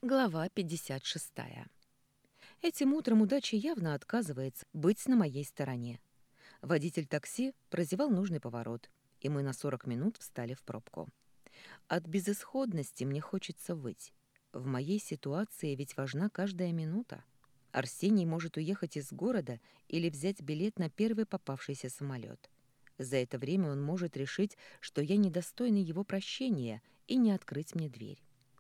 Глава 56. Этим утром удача явно отказывается быть на моей стороне. Водитель такси прозевал нужный поворот, и мы на 40 минут встали в пробку. От безысходности мне хочется выть. В моей ситуации ведь важна каждая минута. Арсений может уехать из города или взять билет на первый попавшийся самолет. За это время он может решить, что я недостойна его прощения, и не открыть мне дверь.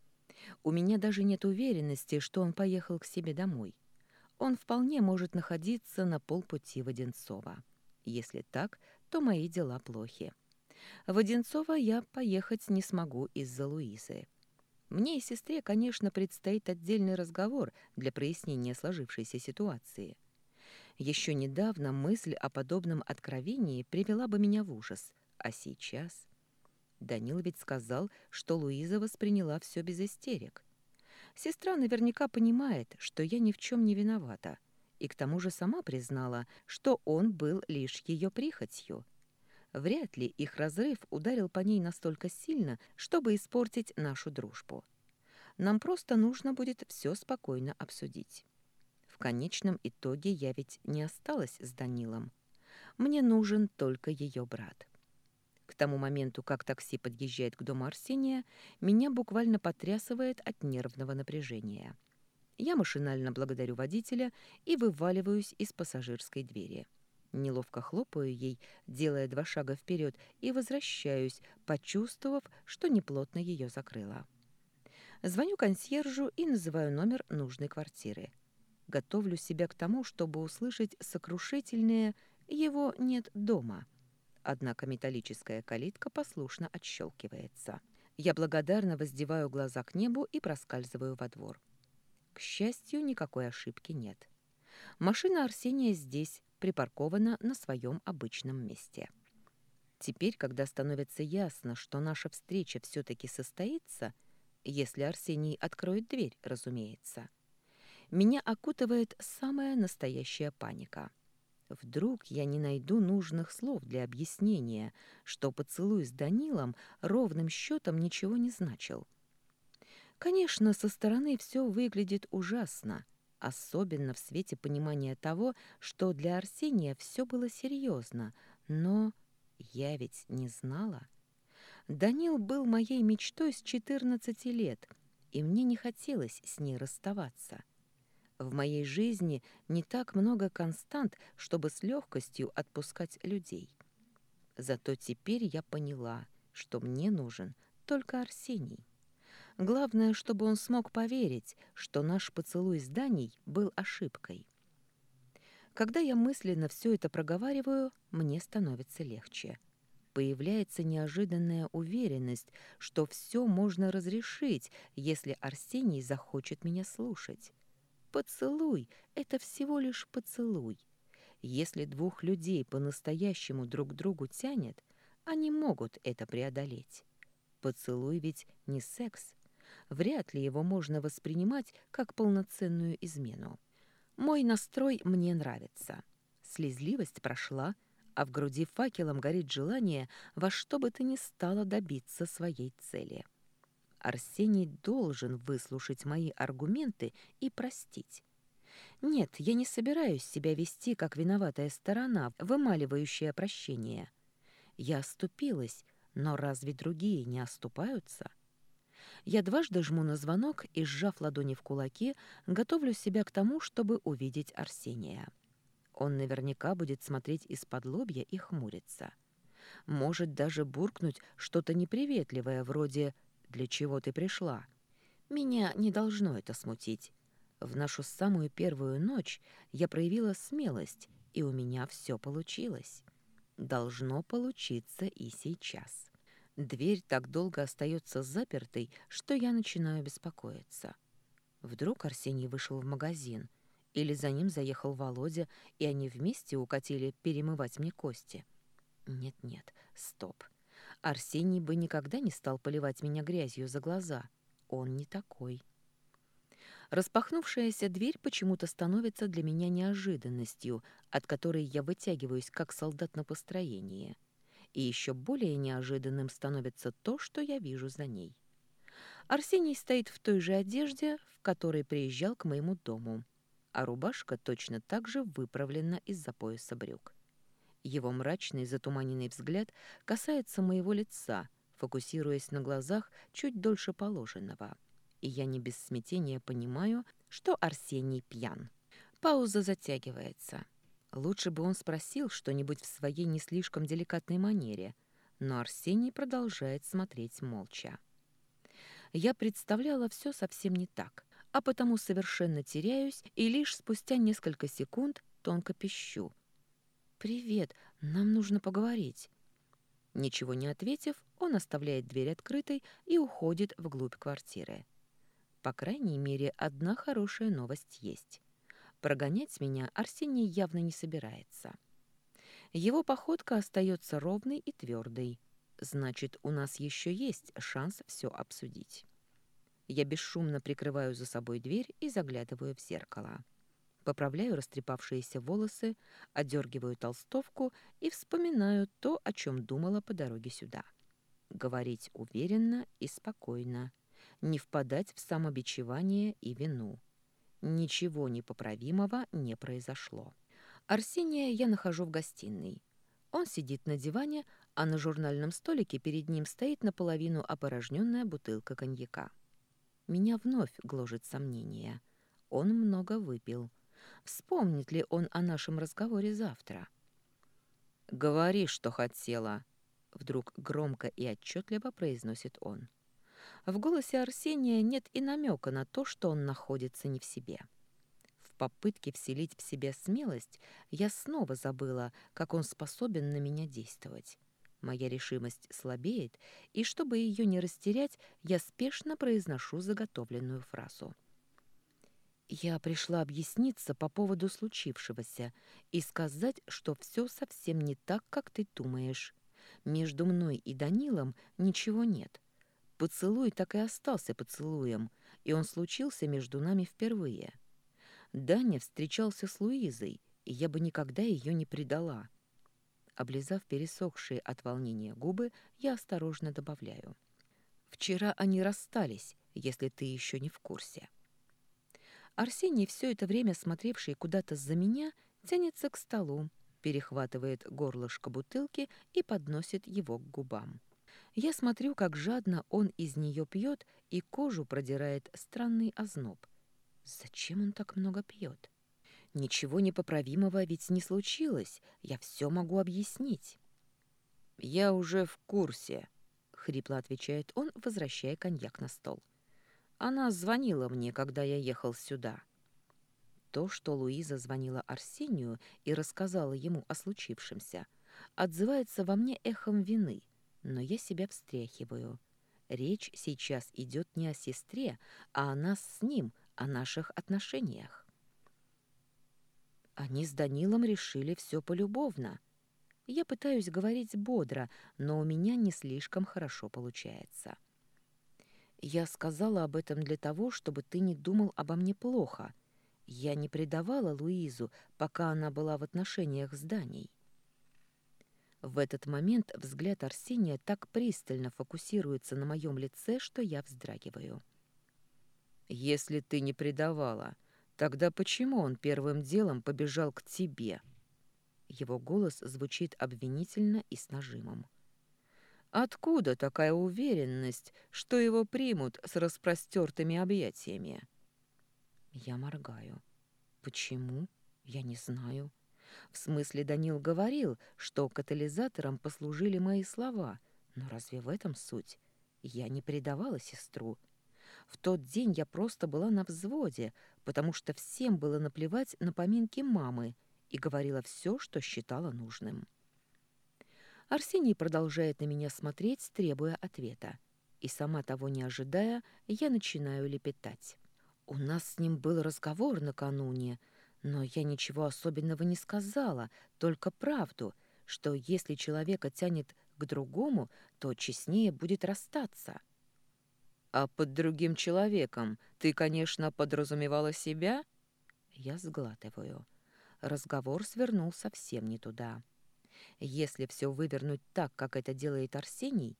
У меня даже нет уверенности, что он поехал к себе домой. Он вполне может находиться на полпути в Одинцово. Если так, то мои дела плохи. В Одинцово я поехать не смогу из-за Луизы. Мне и сестре, конечно, предстоит отдельный разговор для прояснения сложившейся ситуации. Еще недавно мысль о подобном откровении привела бы меня в ужас, а сейчас... Данил ведь сказал, что Луиза восприняла все без истерик. Сестра наверняка понимает, что я ни в чем не виновата, и к тому же сама признала, что он был лишь ее прихотью. Вряд ли их разрыв ударил по ней настолько сильно, чтобы испортить нашу дружбу. Нам просто нужно будет все спокойно обсудить. В конечном итоге я ведь не осталась с Данилом. Мне нужен только ее брат. К тому моменту, как такси подъезжает к дому Арсения, меня буквально потрясывает от нервного напряжения. Я машинально благодарю водителя и вываливаюсь из пассажирской двери. Неловко хлопаю ей, делая 2 шага вперед, и возвращаюсь, почувствовав, что неплотно ее закрыла. Звоню консьержу и называю номер нужной квартиры. Готовлю себя к тому, чтобы услышать сокрушительное «его нет дома». Однако металлическая калитка послушно отщелкивается. Я благодарно воздеваю глаза к небу и проскальзываю во двор. К счастью, никакой ошибки нет. Машина Арсения здесь, припаркована на своем обычном месте. Теперь, когда становится ясно, что наша встреча все-таки состоится, если Арсений откроет дверь, разумеется, меня окутывает самая настоящая паника. Вдруг я не найду нужных слов для объяснения, что поцелуй с Данилом ровным счетом ничего не значил. Конечно, со стороны все выглядит ужасно, особенно в свете понимания того, что для Арсения все было серьезно, но я ведь не знала. Данил был моей мечтой с 14 лет, и мне не хотелось с ней расставаться. В моей жизни не так много констант, чтобы с легкостью отпускать людей. Зато теперь я поняла, что мне нужен только Арсений. Главное, чтобы он смог поверить, что наш поцелуй с Даней был ошибкой. Когда я мысленно все это проговариваю, мне становится легче. Появляется неожиданная уверенность, что все можно разрешить, если Арсений захочет меня слушать. Поцелуй — это всего лишь поцелуй. Если 2 людей по-настоящему друг к другу тянет, они могут это преодолеть. Поцелуй ведь не секс. Вряд ли его можно воспринимать как полноценную измену. Мой настрой мне нравится. Слезливость прошла, а в груди факелом горит желание во что бы то ни стало добиться своей цели. Арсений должен выслушать мои аргументы и простить. Нет, я не собираюсь себя вести как виноватая сторона, вымаливающая прощение. Я оступилась, но разве другие не оступаются? Я дважды жму на звонок и, сжав ладони в кулаки, готовлю себя к тому, чтобы увидеть Арсения. Он наверняка будет смотреть из-под лобья и хмуриться. Может даже буркнуть что-то неприветливое, вроде «Для чего ты пришла?». Меня не должно это смутить. В нашу самую первую ночь я проявила смелость, и у меня все получилось. Должно получиться и сейчас. Дверь так долго остается запертой, что я начинаю беспокоиться. Вдруг Арсений вышел в магазин, или за ним заехал Володя, и они вместе укатили перемывать мне кости. Нет-нет, стоп. Арсений бы никогда не стал поливать меня грязью за глаза. Он не такой. Распахнувшаяся дверь почему-то становится для меня неожиданностью, от которой я вытягиваюсь, как солдат на построении. И еще более неожиданным становится то, что я вижу за ней. Арсений стоит в той же одежде, в которой приезжал к моему дому, а рубашка точно так же выправлена из-за пояса брюк. Его мрачный затуманенный взгляд касается моего лица, фокусируясь на глазах чуть дольше положенного. И я не без смятения понимаю, что Арсений пьян. Пауза затягивается. Лучше бы он спросил что-нибудь в своей не слишком деликатной манере, но Арсений продолжает смотреть молча. Я представляла все совсем не так, а потому совершенно теряюсь и лишь спустя несколько секунд тонко пищу. «Привет, нам нужно поговорить». Ничего не ответив, он оставляет дверь открытой и уходит вглубь квартиры. По крайней мере, одна хорошая новость есть. Прогонять меня Арсений явно не собирается. Его походка остается ровной и твердой. Значит, у нас еще есть шанс все обсудить. Я бесшумно прикрываю за собой дверь и заглядываю в зеркало. Поправляю растрепавшиеся волосы, одергиваю толстовку и вспоминаю то, о чем думала по дороге сюда. Говорить уверенно и спокойно, не впадать в самобичевание и вину. Ничего непоправимого не произошло. Арсения я нахожу в гостиной. Он сидит на диване, а на журнальном столике перед ним стоит наполовину опорожненная бутылка коньяка. Меня вновь гложет сомнение. Он много выпил. Вспомнит ли он о нашем разговоре завтра? «Говори, что хотела», — вдруг громко и отчетливо произносит он. В голосе Арсения нет и намека на то, что он находится не в себе. В попытке вселить в себя смелость я снова забыла, как он способен на меня действовать. Моя решимость слабеет, и чтобы ее не растерять, я спешно произношу заготовленную фразу. Я пришла объясниться по поводу случившегося и сказать, что все совсем не так, как ты думаешь. Между мной и Данилом ничего нет. Поцелуй так и остался поцелуем, и он случился между нами впервые. Даня встречался с Луизой, и я бы никогда ее не предала. Облизав пересохшие от волнения губы, я осторожно добавляю. Вчера они расстались, если ты еще не в курсе. Арсений, все это время смотревший куда-то за меня, тянется к столу, перехватывает горлышко бутылки и подносит его к губам. Я смотрю, как жадно он из нее пьет, и кожу продирает странный озноб. Зачем он так много пьет? Ничего непоправимого ведь не случилось, я все могу объяснить. «Я уже в курсе», — хрипло отвечает он, возвращая коньяк на стол. «Она звонила мне, когда я ехал сюда». То, что Луиза звонила Арсению и рассказала ему о случившемся, отзывается во мне эхом вины, но я себя встряхиваю. Речь сейчас идет не о сестре, а о нас с ним, о наших отношениях. Они с Данилом решили все полюбовно. Я пытаюсь говорить бодро, но у меня не слишком хорошо получается. Я сказала об этом для того, чтобы ты не думал обо мне плохо. Я не предавала Луизу, пока она была в отношениях с Даней. В этот момент взгляд Арсения так пристально фокусируется на моем лице, что я вздрагиваю. «Если ты не предавала, тогда почему он первым делом побежал к тебе?» Его голос звучит обвинительно и с нажимом. «Откуда такая уверенность, что его примут с распростертыми объятиями?» Я моргаю. «Почему? Я не знаю». В смысле, Данил говорил, что катализатором послужили мои слова, но разве в этом суть? Я не предавала сестру. В тот день я просто была на взводе, потому что всем было наплевать на поминки мамы и говорила все, что считала нужным. Арсений продолжает на меня смотреть, требуя ответа. И сама того не ожидая, я начинаю лепетать. У нас с ним был разговор накануне, но я ничего особенного не сказала, только правду, что если человека тянет к другому, то честнее будет расстаться. А под другим человеком ты, конечно, подразумевала себя? Я сглатываю. Разговор свернул совсем не туда. Если все вывернуть так, как это делает Арсений,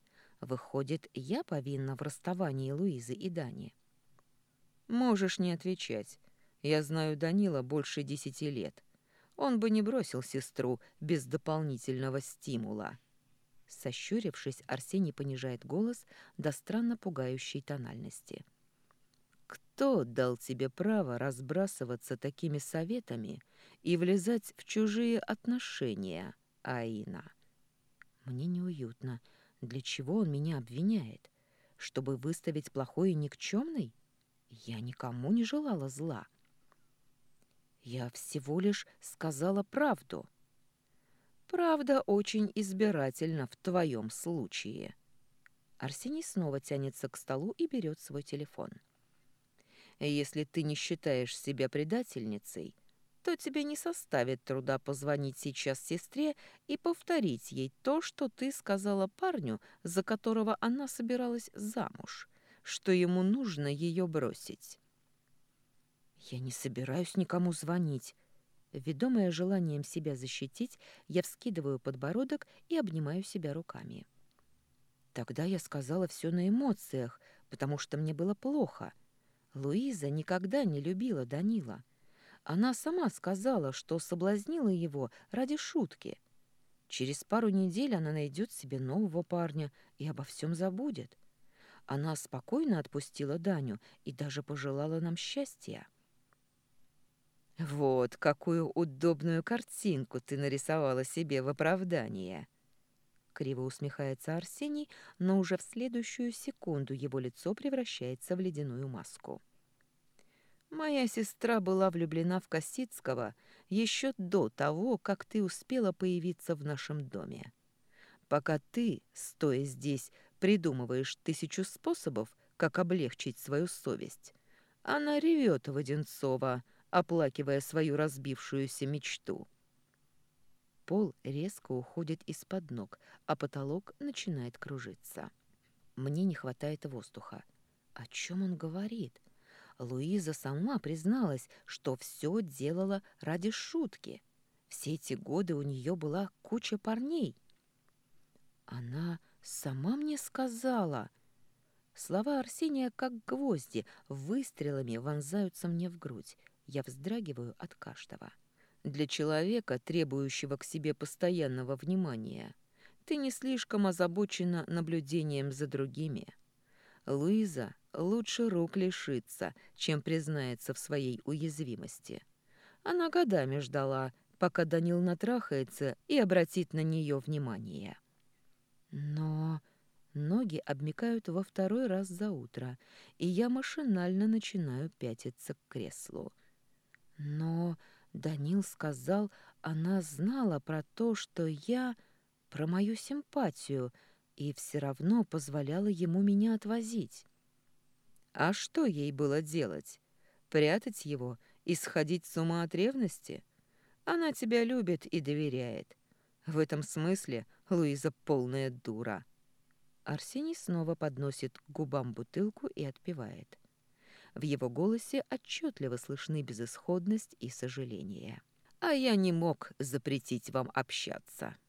Выходит, я повинна в расставании Луизы и Дани. Можешь не отвечать. Я знаю Данила больше 10 лет. Он бы не бросил сестру без дополнительного стимула. Сощурившись, Арсений понижает голос до странно пугающей тональности. «Кто дал тебе право разбрасываться такими советами и влезать в чужие отношения, Аина?» Мне неуютно. Для чего он меня обвиняет? Чтобы выставить плохой и никчемной? Я никому не желала зла. Я всего лишь сказала правду. Правда очень избирательна в твоем случае. Арсений снова тянется к столу и берет свой телефон. Если ты не считаешь себя предательницей, то тебе не составит труда позвонить сейчас сестре и повторить ей то, что ты сказала парню, за которого она собиралась замуж, что ему нужно ее бросить. Я не собираюсь никому звонить. Ведомая желанием себя защитить, я вскидываю подбородок и обнимаю себя руками. Тогда я сказала все на эмоциях, потому что мне было плохо. Луиза никогда не любила Данила. Она сама сказала, что соблазнила его ради шутки. Через пару недель она найдет себе нового парня и обо всем забудет. Она спокойно отпустила Даню и даже пожелала нам счастья. «Вот какую удобную картинку ты нарисовала себе в оправдание!» Криво усмехается Арсений, но уже в следующую секунду его лицо превращается в ледяную маску. «Моя сестра была влюблена в Косицкого еще до того, как ты успела появиться в нашем доме. Пока ты, стоя здесь, придумываешь 1000 способов, как облегчить свою совесть, она ревет в Одинцово, оплакивая свою разбившуюся мечту». Пол резко уходит из-под ног, а потолок начинает кружиться. Мне не хватает воздуха. О чем он говорит? Луиза сама призналась, что все делала ради шутки. Все эти годы у нее была куча парней. Она сама мне сказала. Слова Арсения, как гвозди, выстрелами вонзаются мне в грудь. Я вздрагиваю от каждого. Для человека, требующего к себе постоянного внимания, ты не слишком озабочена наблюдением за другими. Луиза лучше рук лишится, чем признается в своей уязвимости. Она годами ждала, пока Данил натрахается и обратит на нее внимание. Но ноги обмякают во второй раз за утро, и я машинально начинаю пятиться к креслу. Но Данил сказал, она знала про то, что я... про мою симпатию, и все равно позволяла ему меня отвозить. А что ей было делать? Прятать его и сходить с ума от ревности? Она тебя любит и доверяет. В этом смысле Луиза полная дура. Арсений снова подносит к губам бутылку и отпивает. В его голосе отчетливо слышны безысходность и сожаление. «А я не мог запретить вам общаться».